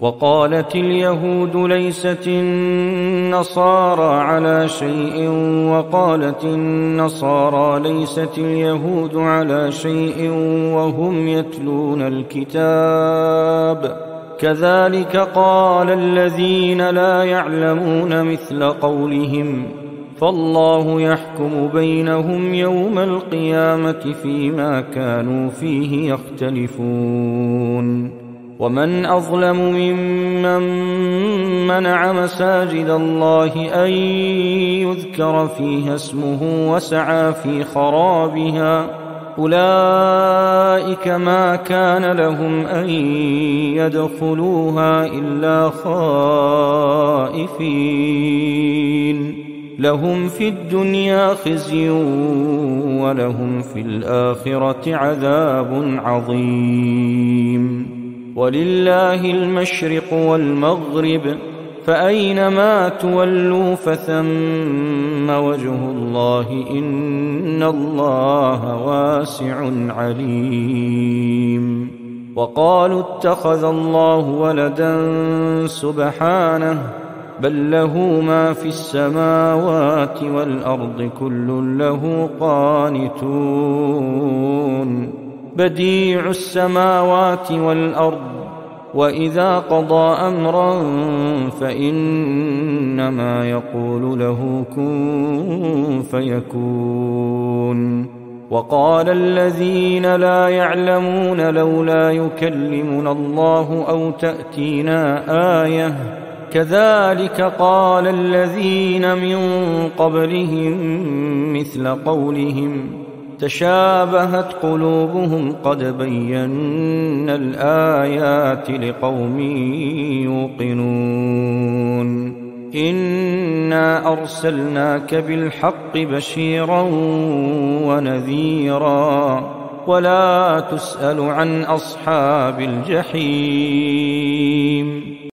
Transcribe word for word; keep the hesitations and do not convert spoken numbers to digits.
وقالت اليهود ليست النصارى على شيء وقالت النصارى ليست اليهود على شيء وهم يتلون الكتاب كذلك قال الذين لا يعلمون مثل قولهم فالله يحكم بينهم يوم القيامة فيما كانوا فيه يختلفون ومن أظلم ممن منع مساجد الله أن يذكر فيها اسمه وسعى في خرابها أولئك ما كان لهم أن يدخلوها إلا خائفين لهم في الدنيا خزي ولهم في الآخرة عذاب عظيم ولله المشرق والمغرب فأينما تولوا فثم وجه الله إن الله واسع عليم وقالوا اتخذ الله ولدا سبحانه بل له ما في السماوات والأرض كل له قانتون بديع السماوات والأرض وإذا قضى أمرا فإنما يقول له كن فيكون وقال الذين لا يعلمون لولا يكلمنا الله أو تأتينا آية كذلك قال الذين من قبلهم مثل قولهم تشابهت قلوبهم قد بينا الآيات لقوم يوقنون إنا أرسلناك بالحق بشيرا ونذيرا ولا تسأل عن أصحاب الجحيم